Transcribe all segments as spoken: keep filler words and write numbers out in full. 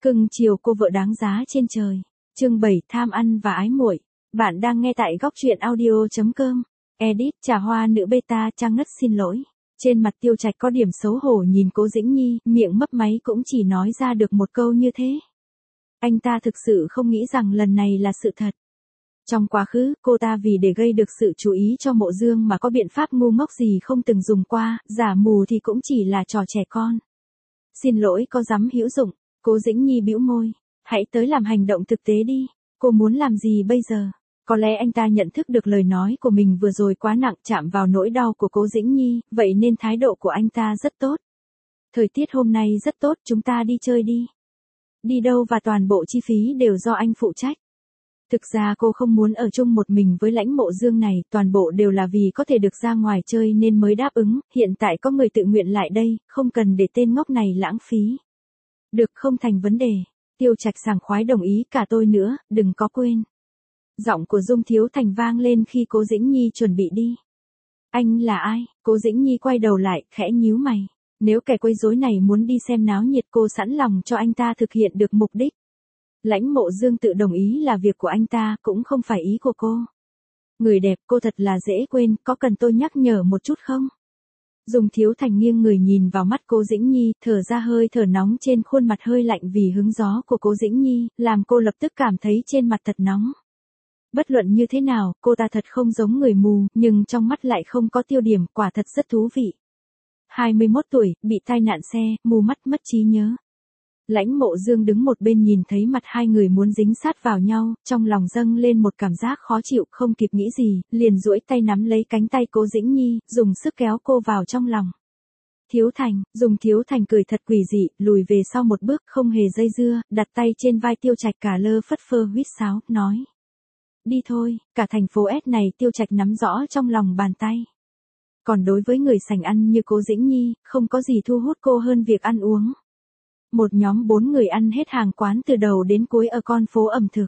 Cưng chiều cô vợ đáng giá trên trời. Chương bảy tham ăn và ái muội. Bạn đang nghe tại góc truyện audio chấm com. Edit trà hoa nữ beta Trang Ngất xin lỗi. Trên mặt Tiêu Trạch có điểm xấu hổ nhìn Cố Dĩnh Nhi, miệng mấp máy cũng chỉ nói ra được một câu như thế. Anh ta thực sự không nghĩ rằng lần này là sự thật. Trong quá khứ, cô ta vì để gây được sự chú ý cho Mộ Dương mà có biện pháp ngu ngốc gì không từng dùng qua, giả mù thì cũng chỉ là trò trẻ con. Xin lỗi có dám hữu dụng. Cố Dĩnh Nhi bĩu môi, hãy tới làm hành động thực tế đi, cô muốn làm gì bây giờ? Có lẽ anh ta nhận thức được lời nói của mình vừa rồi quá nặng chạm vào nỗi đau của Cố Dĩnh Nhi, vậy nên thái độ của anh ta rất tốt. Thời tiết hôm nay rất tốt, chúng ta đi chơi đi. Đi đâu và toàn bộ chi phí đều do anh phụ trách. Thực ra cô không muốn ở chung một mình với Lãnh Mộ Dương này, toàn bộ đều là vì có thể được ra ngoài chơi nên mới đáp ứng, hiện tại có người tự nguyện lại đây, không cần để tên ngốc này lãng phí. Được, không thành vấn đề. Tiêu Trạch sảng khoái đồng ý, cả tôi nữa, đừng có quên. Giọng của Dung Thiếu Thành vang lên khi Cố Dĩnh Nhi chuẩn bị đi. Anh là ai? Cố Dĩnh Nhi quay đầu lại, khẽ nhíu mày. Nếu kẻ quấy rối này muốn đi xem náo nhiệt cô sẵn lòng cho anh ta thực hiện được mục đích. Lãnh Mộ Dương tự đồng ý là việc của anh ta, cũng không phải ý của cô. Người đẹp cô thật là dễ quên, có cần tôi nhắc nhở một chút không? Dung Thiếu Thành nghiêng người nhìn vào mắt Cố Dĩnh Nhi, thở ra hơi thở nóng trên khuôn mặt hơi lạnh vì hứng gió của Cố Dĩnh Nhi, làm cô lập tức cảm thấy trên mặt thật nóng. Bất luận như thế nào, cô ta thật không giống người mù, nhưng trong mắt lại không có tiêu điểm, quả thật rất thú vị. hai mươi mốt tuổi, bị tai nạn xe, mù mắt mất trí nhớ. Lãnh Mộ Dương đứng một bên nhìn thấy mặt hai người muốn dính sát vào nhau, trong lòng dâng lên một cảm giác khó chịu, không kịp nghĩ gì, liền duỗi tay nắm lấy cánh tay Cố Dĩnh Nhi, dùng sức kéo cô vào trong lòng. Thiếu Thành, Dung Thiếu Thành cười thật quỷ dị, lùi về sau một bước, không hề dây dưa, đặt tay trên vai Tiêu Trạch cả lơ phất phơ huýt sáo, nói. Đi thôi, cả thành phố S này Tiêu Trạch nắm rõ trong lòng bàn tay. Còn đối với người sành ăn như Cố Dĩnh Nhi, không có gì thu hút cô hơn việc ăn uống. Một nhóm bốn người ăn hết hàng quán từ đầu đến cuối ở con phố ẩm thực.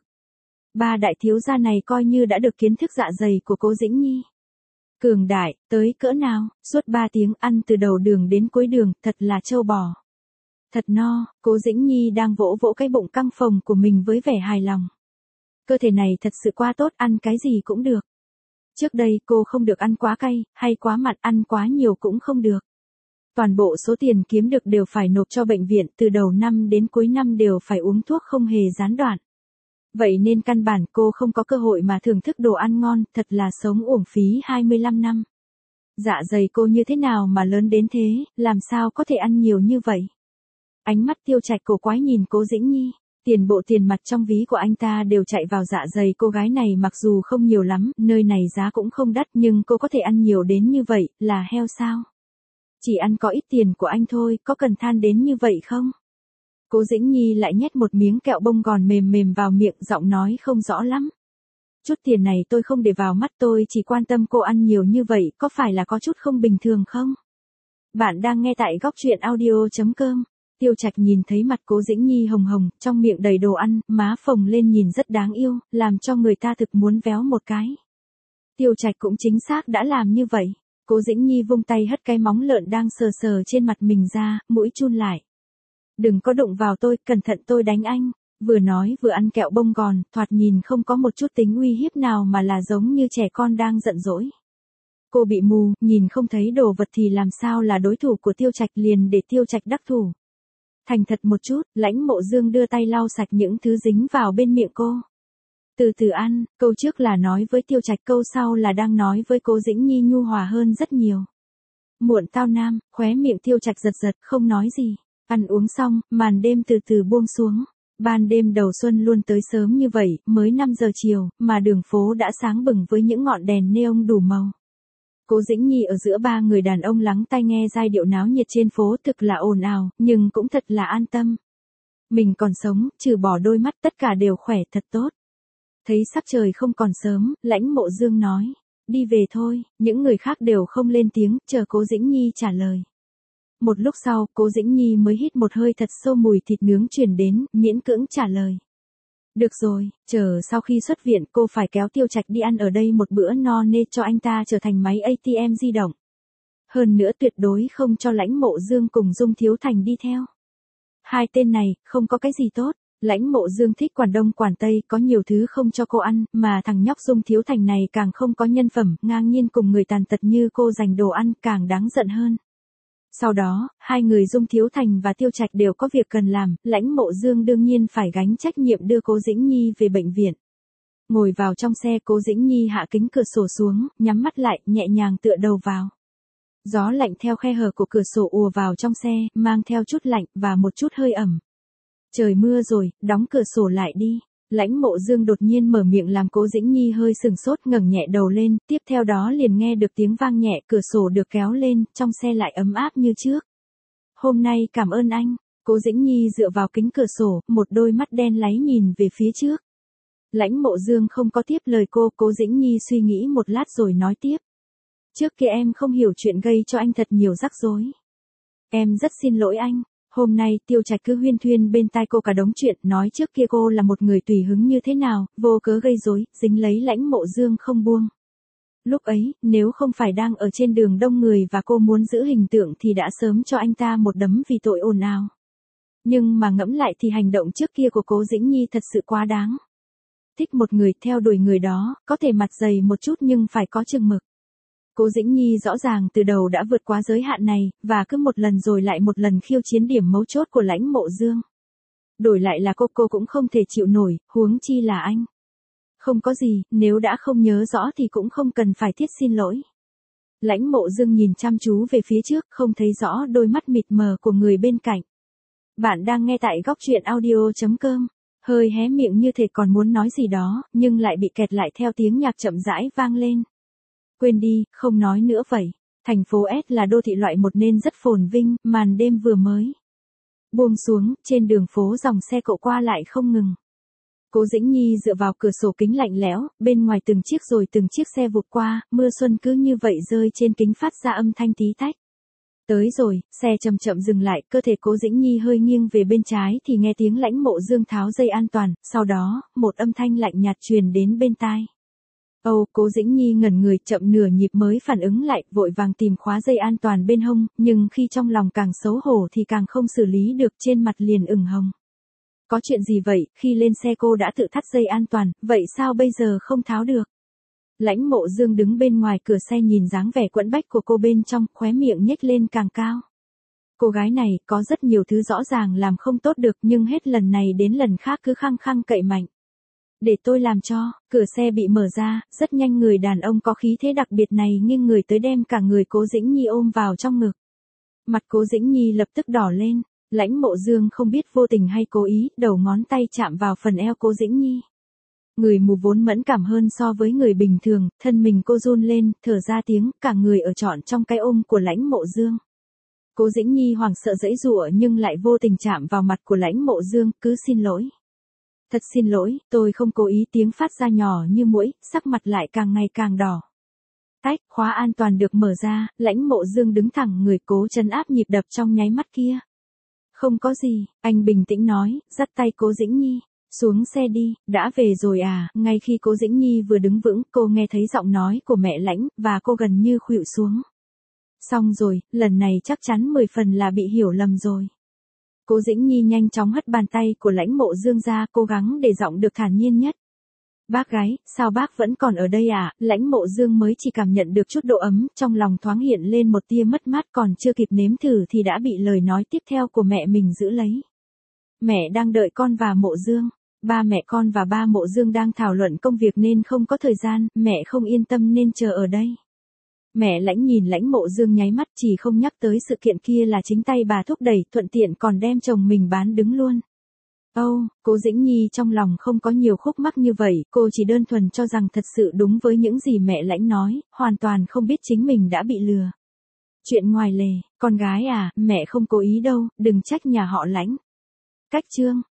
Ba đại thiếu gia này coi như đã được kiến thức dạ dày của Cố Dĩnh Nhi. Cường đại, tới cỡ nào, suốt ba tiếng ăn từ đầu đường đến cuối đường, thật là trâu bò. Thật no, Cố Dĩnh Nhi đang vỗ vỗ cái bụng căng phồng của mình với vẻ hài lòng. Cơ thể này thật sự quá tốt, ăn cái gì cũng được. Trước đây cô không được ăn quá cay, hay quá mặn, ăn quá nhiều cũng không được. Toàn bộ số tiền kiếm được đều phải nộp cho bệnh viện, từ đầu năm đến cuối năm đều phải uống thuốc không hề gián đoạn. Vậy nên căn bản cô không có cơ hội mà thưởng thức đồ ăn ngon, thật là sống uổng phí hai mươi lăm năm. Dạ dày cô như thế nào mà lớn đến thế, làm sao có thể ăn nhiều như vậy? Ánh mắt Tiêu Trạch cổ quái nhìn Cố Dĩnh Nhi, tiền bộ tiền mặt trong ví của anh ta đều chạy vào dạ dày cô gái này, mặc dù không nhiều lắm, nơi này giá cũng không đắt nhưng cô có thể ăn nhiều đến như vậy, là heo sao? Chỉ ăn có ít tiền của anh thôi, có cần than đến như vậy không? Cố Dĩnh Nhi lại nhét một miếng kẹo bông gòn mềm mềm vào miệng, giọng nói không rõ lắm. Chút tiền này tôi không để vào mắt, tôi chỉ quan tâm cô ăn nhiều như vậy, có phải là có chút không bình thường không? Bạn đang nghe tại góc truyện audio chấm com. Tiêu Trạch nhìn thấy mặt Cố Dĩnh Nhi hồng hồng, trong miệng đầy đồ ăn, má phồng lên nhìn rất đáng yêu, làm cho người ta thực muốn véo một cái. Tiêu Trạch cũng chính xác đã làm như vậy. Cố Dĩnh Nhi vung tay hất cái móng lợn đang sờ sờ trên mặt mình ra, mũi chun lại. Đừng có đụng vào tôi, cẩn thận tôi đánh anh. Vừa nói vừa ăn kẹo bông gòn, thoạt nhìn không có một chút tính uy hiếp nào mà là giống như trẻ con đang giận dỗi. Cô bị mù, nhìn không thấy đồ vật thì làm sao là đối thủ của Tiêu Trạch, liền để Tiêu Trạch đắc thủ. Thành thật một chút, Lãnh Mộ Dương đưa tay lau sạch những thứ dính vào bên miệng cô. Từ từ ăn, câu trước là nói với Tiêu Trạch, câu sau là đang nói với Cố Dĩnh Nhi nhu hòa hơn rất nhiều. Muộn tao nam, khóe miệng Tiêu Trạch giật giật, không nói gì. Ăn uống xong, màn đêm từ từ buông xuống. Ban đêm đầu xuân luôn tới sớm như vậy, mới năm giờ chiều, mà đường phố đã sáng bừng với những ngọn đèn neon đủ màu. Cố Dĩnh Nhi ở giữa ba người đàn ông lắng tai nghe giai điệu náo nhiệt trên phố, thực là ồn ào, nhưng cũng thật là an tâm. Mình còn sống, trừ bỏ đôi mắt tất cả đều khỏe thật tốt. Thấy sắc trời không còn sớm, Lãnh Mộ Dương nói, đi về thôi, những người khác đều không lên tiếng, chờ Cố Dĩnh Nhi trả lời. Một lúc sau, Cố Dĩnh Nhi mới hít một hơi thật sâu, mùi thịt nướng truyền đến, miễn cưỡng trả lời. Được rồi, chờ sau khi xuất viện cô phải kéo Tiêu Trạch đi ăn ở đây một bữa no nê cho anh ta trở thành máy a tê em di động. Hơn nữa tuyệt đối không cho Lãnh Mộ Dương cùng Dung Thiếu Thành đi theo. Hai tên này, không có cái gì tốt. Lãnh Mộ Dương thích quản đông quản tây, có nhiều thứ không cho cô ăn, mà thằng nhóc Dung Thiếu Thành này càng không có nhân phẩm, ngang nhiên cùng người tàn tật như cô giành đồ ăn, càng đáng giận hơn. Sau đó, hai người Dung Thiếu Thành và Tiêu Trạch đều có việc cần làm, Lãnh Mộ Dương đương nhiên phải gánh trách nhiệm đưa Cố Dĩnh Nhi về bệnh viện. Ngồi vào trong xe, Cố Dĩnh Nhi hạ kính cửa sổ xuống, nhắm mắt lại, nhẹ nhàng tựa đầu vào. Gió lạnh theo khe hở của cửa sổ ùa vào trong xe, mang theo chút lạnh và một chút hơi ẩm. Trời mưa rồi, đóng cửa sổ lại đi. Lãnh Mộ Dương đột nhiên mở miệng làm Cố Dĩnh Nhi hơi sừng sốt, ngẩng nhẹ đầu lên, tiếp theo đó liền nghe được tiếng vang nhẹ, cửa sổ được kéo lên, trong xe lại ấm áp như trước. Hôm nay cảm ơn anh. Cố Dĩnh Nhi dựa vào kính cửa sổ, một đôi mắt đen láy nhìn về phía trước. Lãnh Mộ Dương không có tiếp lời cô, Cố Dĩnh Nhi suy nghĩ một lát rồi nói tiếp. Trước kia em không hiểu chuyện, gây cho anh thật nhiều rắc rối. Em rất xin lỗi anh. Hôm nay Tiêu Trạch cứ huyên thuyên bên tai cô cả đống chuyện, nói trước kia cô là một người tùy hứng như thế nào, vô cớ gây rối, dính lấy Lãnh Mộ Dương không buông. Lúc ấy, nếu không phải đang ở trên đường đông người và cô muốn giữ hình tượng thì đã sớm cho anh ta một đấm vì tội ồn ào. Nhưng mà ngẫm lại thì hành động trước kia của Cố Dĩnh Nhi thật sự quá đáng. Thích một người, theo đuổi người đó, có thể mặt dày một chút nhưng phải có chừng mực. Cố Dĩnh Nhi rõ ràng từ đầu đã vượt quá giới hạn này, và cứ một lần rồi lại một lần khiêu chiến điểm mấu chốt của Lãnh Mộ Dương. Đổi lại là cô, cô cũng không thể chịu nổi, huống chi là anh. Không có gì, nếu đã không nhớ rõ thì cũng không cần phải thiết xin lỗi. Lãnh Mộ Dương nhìn chăm chú về phía trước, không thấy rõ đôi mắt mịt mờ của người bên cạnh. Bạn đang nghe tại góc truyện audio chấm com. Hơi hé miệng như thể còn muốn nói gì đó, nhưng lại bị kẹt lại theo tiếng nhạc chậm rãi vang lên. Quên đi, không nói nữa vậy. Thành phố S là đô thị loại một nên rất phồn vinh, màn đêm vừa mới buông xuống, trên đường phố dòng xe cộ qua lại không ngừng. Cố Dĩnh Nhi dựa vào cửa sổ kính lạnh lẽo, bên ngoài từng chiếc rồi từng chiếc xe vụt qua, mưa xuân cứ như vậy rơi trên kính phát ra âm thanh tí tách. Tới rồi, xe chậm chậm dừng lại, cơ thể Cố Dĩnh Nhi hơi nghiêng về bên trái thì nghe tiếng Lãnh Mộ Dương tháo dây an toàn, sau đó, một âm thanh lạnh nhạt truyền đến bên tai. Âu, Cố Dĩnh Nhi ngẩn người, chậm nửa nhịp mới phản ứng lại, vội vàng tìm khóa dây an toàn bên hông, nhưng khi trong lòng càng xấu hổ thì càng không xử lý được, trên mặt liền ửng hồng. Có chuyện gì vậy, khi lên xe cô đã tự thắt dây an toàn, vậy sao bây giờ không tháo được? Lãnh Mộ Dương đứng bên ngoài cửa xe nhìn dáng vẻ quẫn bách của cô bên trong, khóe miệng nhếch lên càng cao. Cô gái này, có rất nhiều thứ rõ ràng làm không tốt được, nhưng hết lần này đến lần khác cứ khăng khăng cậy mạnh. Để tôi làm cho, cửa xe bị mở ra, rất nhanh người đàn ông có khí thế đặc biệt này nghiêng người tới đem cả người Cố Dĩnh Nhi ôm vào trong ngực. Mặt Cố Dĩnh Nhi lập tức đỏ lên, Lãnh Mộ Dương không biết vô tình hay cố ý, đầu ngón tay chạm vào phần eo Cố Dĩnh Nhi. Người mù vốn mẫn cảm hơn so với người bình thường, thân mình cô run lên, thở ra tiếng, cả người ở trọn trong cái ôm của Lãnh Mộ Dương. Cố Dĩnh Nhi hoảng sợ giãy giụa nhưng lại vô tình chạm vào mặt của Lãnh Mộ Dương, cứ xin lỗi. Thật xin lỗi, tôi không cố ý, tiếng phát ra nhỏ như muỗi, sắc mặt lại càng ngày càng đỏ. Tách, khóa an toàn được mở ra, Lãnh Mộ Dương đứng thẳng người, cố trấn áp nhịp đập trong nháy mắt kia. Không có gì, anh bình tĩnh nói, dắt tay Cố Dĩnh Nhi. Xuống xe đi, đã về rồi à? Ngay khi Cố Dĩnh Nhi vừa đứng vững, cô nghe thấy giọng nói của mẹ Lãnh, và cô gần như khuỵu xuống. Xong rồi, lần này chắc chắn mười phần là bị hiểu lầm rồi. Cố Dĩnh Nhi nhanh chóng hất bàn tay của Lãnh Mộ Dương ra, cố gắng để giọng được thản nhiên nhất. Bác gái, sao bác vẫn còn ở đây à? Lãnh Mộ Dương mới chỉ cảm nhận được chút độ ấm, trong lòng thoáng hiện lên một tia mất mát, còn chưa kịp nếm thử thì đã bị lời nói tiếp theo của mẹ mình giữ lấy. Mẹ đang đợi con và Mộ Dương. Ba mẹ con và ba Mộ Dương đang thảo luận công việc nên không có thời gian, mẹ không yên tâm nên chờ ở đây. Mẹ Lãnh nhìn Lãnh Mộ Dương nháy mắt, chỉ không nhắc tới sự kiện kia là chính tay bà thúc đẩy, thuận tiện còn đem chồng mình bán đứng luôn. Âu, oh, Cố Dĩnh Nhi trong lòng không có nhiều khúc mắc như vậy, cô chỉ đơn thuần cho rằng thật sự đúng với những gì mẹ Lãnh nói, hoàn toàn không biết chính mình đã bị lừa. Chuyện ngoài lề, con gái à, mẹ không cố ý đâu, đừng trách nhà họ Lãnh. Cách chương